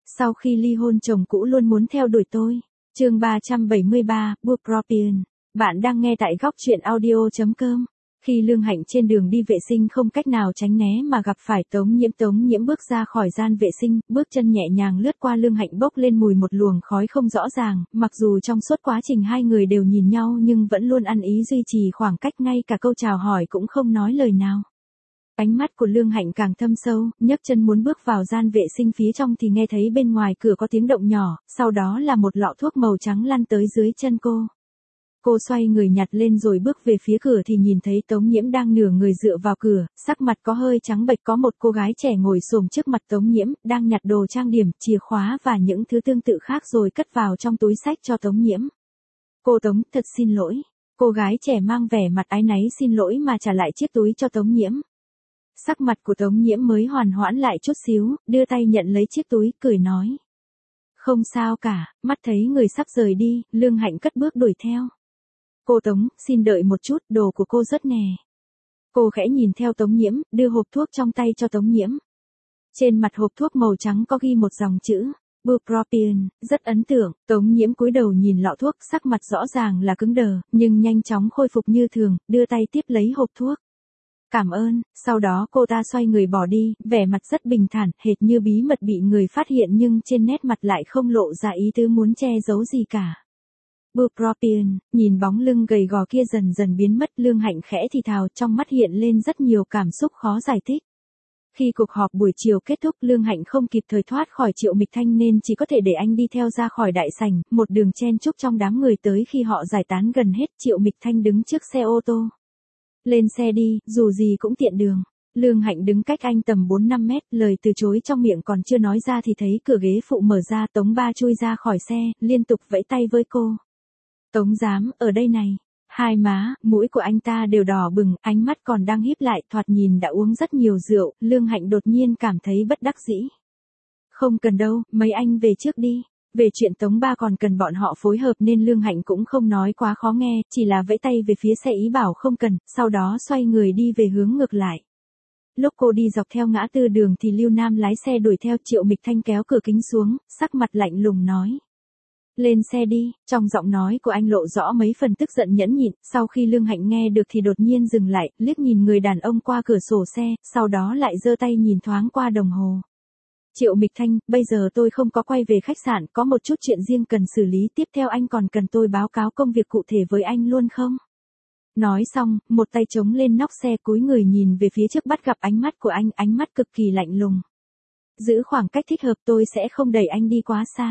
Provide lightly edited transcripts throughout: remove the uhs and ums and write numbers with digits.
Sau khi ly hôn chồng cũ luôn muốn theo đuổi tôi. Chương 373, Bupropion. Bạn đang nghe tại góc truyện audio.com. Khi Lương Hạnh trên đường đi vệ sinh không cách nào tránh né mà gặp phải Tống Nhiễm bước ra khỏi gian vệ sinh, bước chân nhẹ nhàng lướt qua Lương Hạnh bốc lên mùi một luồng khói không rõ ràng, mặc dù trong suốt quá trình hai người đều nhìn nhau nhưng vẫn luôn ăn ý duy trì khoảng cách, ngay cả câu chào hỏi cũng không nói lời nào. Ánh mắt của Lương Hạnh càng thâm sâu, nhấc chân muốn bước vào gian vệ sinh phía trong thì nghe thấy bên ngoài cửa có tiếng động nhỏ, sau đó là một lọ thuốc màu trắng lăn tới dưới chân cô. Cô xoay người nhặt lên rồi bước về phía cửa thì nhìn thấy Tống Nhiễm đang nửa người dựa vào cửa, sắc mặt có hơi trắng bệch, có một cô gái trẻ ngồi xổm trước mặt Tống Nhiễm, đang nhặt đồ trang điểm, chìa khóa và những thứ tương tự khác rồi cất vào trong túi xách cho Tống Nhiễm. Cô Tống, thật xin lỗi. Cô gái trẻ mang vẻ mặt áy náy xin lỗi mà trả lại chiếc túi cho Tống Nhiễm. Sắc mặt của Tống Nhiễm mới hoàn hoãn lại chút xíu, đưa tay nhận lấy chiếc túi, cười nói. Không sao cả, mắt thấy người sắp rời đi, Lương Hạnh cất bước đuổi theo. Cô Tống, xin đợi một chút, đồ của cô rất nè. Cô khẽ nhìn theo Tống Nhiễm, đưa hộp thuốc trong tay cho Tống Nhiễm. Trên mặt hộp thuốc màu trắng có ghi một dòng chữ, Bupropion, rất ấn tượng. Tống Nhiễm cúi đầu nhìn lọ thuốc, sắc mặt rõ ràng là cứng đờ, nhưng nhanh chóng khôi phục như thường, đưa tay tiếp lấy hộp thuốc. Cảm ơn, sau đó cô ta xoay người bỏ đi, vẻ mặt rất bình thản, hệt như bí mật bị người phát hiện nhưng trên nét mặt lại không lộ ra ý tứ muốn che giấu gì cả. Bupropion, nhìn bóng lưng gầy gò kia dần dần biến mất, Lương Hạnh khẽ thì thào, trong mắt hiện lên rất nhiều cảm xúc khó giải thích. Khi cuộc họp buổi chiều kết thúc, Lương Hạnh không kịp thời thoát khỏi Triệu Mịch Thanh nên chỉ có thể để anh đi theo ra khỏi đại sảnh, một đường chen chúc trong đám người tới khi họ giải tán gần hết, Triệu Mịch Thanh đứng trước xe ô tô. Lên xe đi, dù gì cũng tiện đường. Lương Hạnh đứng cách anh tầm 4-5 mét, lời từ chối trong miệng còn chưa nói ra thì thấy cửa ghế phụ mở ra, Tống Ba chui ra khỏi xe, liên tục vẫy tay với cô. Tống giám, ở đây này. Hai má, mũi của anh ta đều đỏ bừng, ánh mắt còn đang híp lại, thoạt nhìn đã uống rất nhiều rượu, Lương Hạnh đột nhiên cảm thấy bất đắc dĩ. Không cần đâu, mấy anh về trước đi. Về chuyện Tống Ba còn cần bọn họ phối hợp nên Lương Hạnh cũng không nói quá khó nghe, chỉ là vẫy tay về phía xe ý bảo không cần, sau đó xoay người đi về hướng ngược lại. Lúc cô đi dọc theo ngã tư đường thì Lưu Nam lái xe đuổi theo, Triệu Mịch Thanh kéo cửa kính xuống, sắc mặt lạnh lùng nói. Lên xe đi, trong giọng nói của anh lộ rõ mấy phần tức giận nhẫn nhịn, sau khi Lương Hạnh nghe được thì đột nhiên dừng lại, liếc nhìn người đàn ông qua cửa sổ xe, sau đó lại giơ tay nhìn thoáng qua đồng hồ. Triệu Mịch Thanh, bây giờ tôi không có quay về khách sạn, có một chút chuyện riêng cần xử lý, tiếp theo anh còn cần tôi báo cáo công việc cụ thể với anh luôn không? Nói xong, một tay chống lên nóc xe, cúi người nhìn về phía trước, bắt gặp ánh mắt của anh, ánh mắt cực kỳ lạnh lùng. Giữ khoảng cách thích hợp, tôi sẽ không đẩy anh đi quá xa.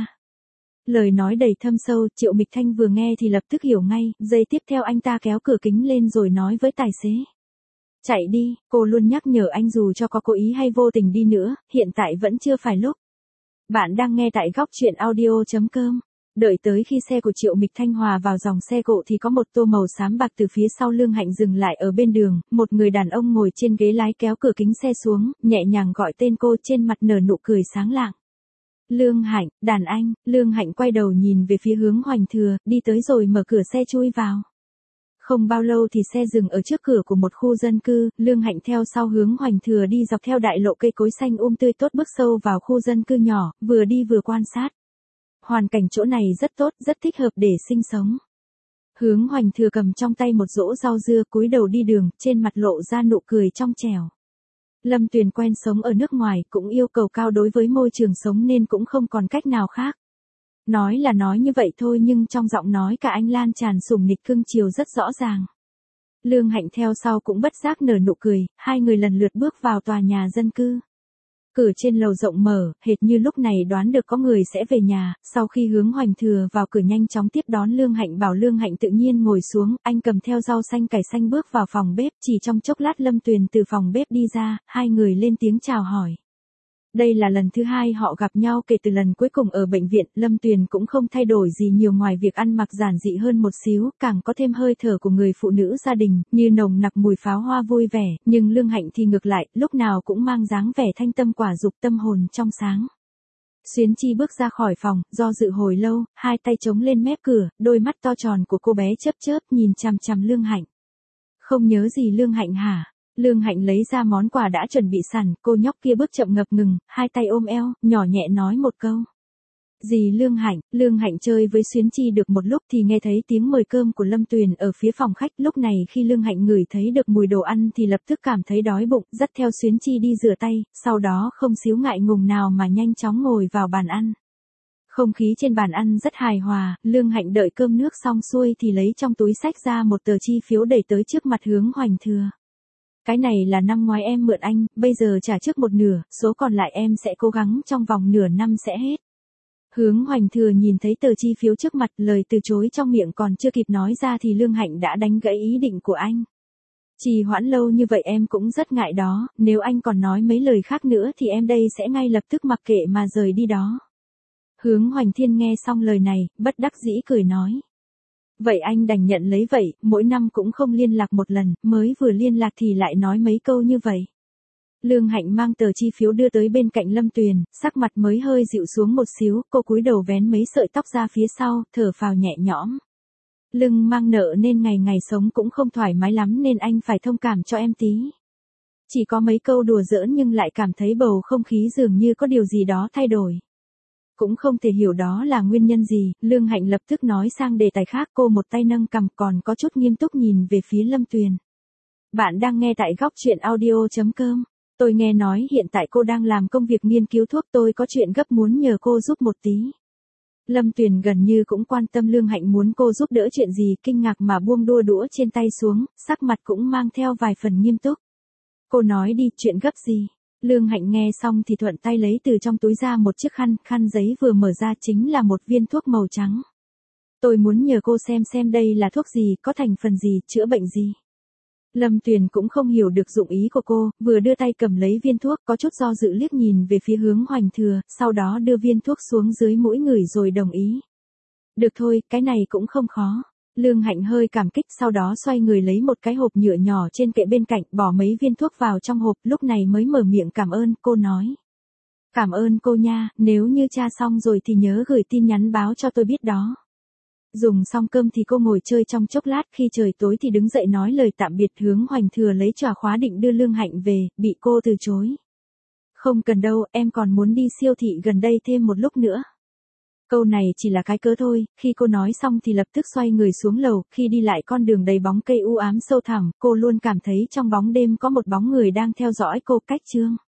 Lời nói đầy thâm sâu, Triệu Mịch Thanh vừa nghe thì lập tức hiểu ngay, giây tiếp theo anh ta kéo cửa kính lên rồi nói với tài xế. Chạy đi, cô luôn nhắc nhở anh dù cho có cố ý hay vô tình đi nữa, hiện tại vẫn chưa phải lúc. Bạn đang nghe tại góc truyện audio.com. Đợi tới khi xe của Triệu Mịch Thanh hòa vào dòng xe cộ thì có một tô màu xám bạc từ phía sau Lương Hạnh dừng lại ở bên đường, một người đàn ông ngồi trên ghế lái kéo cửa kính xe xuống, nhẹ nhàng gọi tên cô, trên mặt nở nụ cười sáng lạng. Lương Hạnh, đàn anh. Lương Hạnh quay đầu nhìn về phía hướng Hoành Thừa, đi tới rồi mở cửa xe chui vào. Không bao lâu thì xe dừng ở trước cửa của một khu dân cư, Lương Hạnh theo sau hướng Hoành Thừa đi dọc theo đại lộ, cây cối xanh tươi tốt, bước sâu vào khu dân cư nhỏ, vừa đi vừa quan sát. Hoàn cảnh chỗ này rất tốt, rất thích hợp để sinh sống. Hướng Hoành Thừa cầm trong tay một rổ rau dưa, cúi đầu đi đường, trên mặt lộ ra nụ cười trong trẻo. Lâm Tuyền quen sống ở nước ngoài, cũng yêu cầu cao đối với môi trường sống nên cũng không còn cách nào khác. Nói là nói như vậy thôi nhưng trong giọng nói cả anh lan tràn sủng nịch cưng chiều rất rõ ràng. Lương Hạnh theo sau cũng bất giác nở nụ cười, hai người lần lượt bước vào tòa nhà dân cư. Cửa trên lầu rộng mở, hệt như lúc này đoán được có người sẽ về nhà, sau khi hướng Hoành Thừa vào cửa nhanh chóng tiếp đón Lương Hạnh, bảo Lương Hạnh tự nhiên ngồi xuống, anh cầm theo rau xanh cải xanh bước vào phòng bếp, chỉ trong chốc lát Lâm Tuyền từ phòng bếp đi ra, hai người lên tiếng chào hỏi. Đây là lần thứ hai họ gặp nhau kể từ lần cuối cùng ở bệnh viện, Lâm Tuyền cũng không thay đổi gì nhiều ngoài việc ăn mặc giản dị hơn một xíu, càng có thêm hơi thở của người phụ nữ gia đình, như nồng nặc mùi pháo hoa vui vẻ, nhưng Lương Hạnh thì ngược lại, lúc nào cũng mang dáng vẻ thanh tâm quả dục, tâm hồn trong sáng. Xuyến Chi bước ra khỏi phòng, do dự hồi lâu, hai tay chống lên mép cửa, đôi mắt to tròn của cô bé chớp chớp nhìn chằm chằm Lương Hạnh. Không nhớ gì Lương Hạnh hả? Lương Hạnh lấy ra món quà đã chuẩn bị sẵn, cô nhóc kia bước chậm ngập ngừng, hai tay ôm eo, nhỏ nhẹ nói một câu. Dì Lương Hạnh chơi với Xuyến Chi được một lúc thì nghe thấy tiếng mời cơm của Lâm Tuyền ở phía phòng khách. Lúc này khi Lương Hạnh ngửi thấy được mùi đồ ăn thì lập tức cảm thấy đói bụng, dắt theo Xuyến Chi đi rửa tay, sau đó không xíu ngại ngùng nào mà nhanh chóng ngồi vào bàn ăn. Không khí trên bàn ăn rất hài hòa, Lương Hạnh đợi cơm nước xong xuôi thì lấy trong túi xách ra một tờ chi phiếu đẩy tới trước mặt Hướng Hoành Thừa. Cái này là năm ngoái em mượn anh, bây giờ trả trước một nửa, số còn lại em sẽ cố gắng trong vòng nửa năm sẽ hết. Hướng Hoành Thừa nhìn thấy tờ chi phiếu trước mặt, lời từ chối trong miệng còn chưa kịp nói ra thì Lương Hạnh đã đánh gãy ý định của anh. Trì hoãn lâu như vậy em cũng rất ngại đó, nếu anh còn nói mấy lời khác nữa thì em đây sẽ ngay lập tức mặc kệ mà rời đi đó. Hướng Hoành Thiên nghe xong lời này, bất đắc dĩ cười nói. Vậy anh đành nhận lấy vậy, mỗi năm cũng không liên lạc một lần, mới vừa liên lạc thì lại nói mấy câu như vậy. Lương Hạnh mang tờ chi phiếu đưa tới bên cạnh Lâm Tuyền, sắc mặt mới hơi dịu xuống một xíu, cô cúi đầu vén mấy sợi tóc ra phía sau, thở phào nhẹ nhõm. Lưng mang nợ nên ngày ngày sống cũng không thoải mái lắm nên anh phải thông cảm cho em tí. Chỉ có mấy câu đùa giỡn nhưng lại cảm thấy bầu không khí dường như có điều gì đó thay đổi. Cũng không thể hiểu đó là nguyên nhân gì, Lương Hạnh lập tức nói sang đề tài khác, cô một tay nâng cằm còn có chút nghiêm túc nhìn về phía Lâm Tuyền. Bạn đang nghe tại góc truyện audio.com. Tôi nghe nói hiện tại cô đang làm công việc nghiên cứu thuốc, tôi có chuyện gấp muốn nhờ cô giúp một tí. Lâm Tuyền gần như cũng quan tâm Lương Hạnh muốn cô giúp đỡ chuyện gì, kinh ngạc mà buông đua đũa trên tay xuống, sắc mặt cũng mang theo vài phần nghiêm túc. Cô nói đi, chuyện gấp gì? Lương Hạnh nghe xong thì thuận tay lấy từ trong túi ra một chiếc khăn giấy vừa mở ra chính là một viên thuốc màu trắng. Tôi muốn nhờ cô xem đây là thuốc gì, có thành phần gì, chữa bệnh gì. Lâm Tuyền cũng không hiểu được dụng ý của cô, vừa đưa tay cầm lấy viên thuốc có chút do dự liếc nhìn về phía Hướng Hoành Thừa, sau đó đưa viên thuốc xuống dưới mũi người rồi đồng ý. Được thôi, cái này cũng không khó. Lương Hạnh hơi cảm kích sau đó xoay người lấy một cái hộp nhựa nhỏ trên kệ bên cạnh bỏ mấy viên thuốc vào trong hộp lúc này mới mở miệng cảm ơn cô nói. Cảm ơn cô nha, nếu như tra xong rồi thì nhớ gửi tin nhắn báo cho tôi biết đó. Dùng xong cơm thì cô ngồi chơi trong chốc lát khi trời tối thì đứng dậy nói lời tạm biệt. Hướng Hoành Thừa lấy chìa khóa định đưa Lương Hạnh về, bị cô từ chối. Không cần đâu, em còn muốn đi siêu thị gần đây thêm một lúc nữa. Câu này chỉ là cái cớ thôi, khi cô nói xong thì lập tức xoay người xuống lầu, khi đi lại con đường đầy bóng cây u ám sâu thẳm, cô luôn cảm thấy trong bóng đêm có một bóng người đang theo dõi cô. Cách chương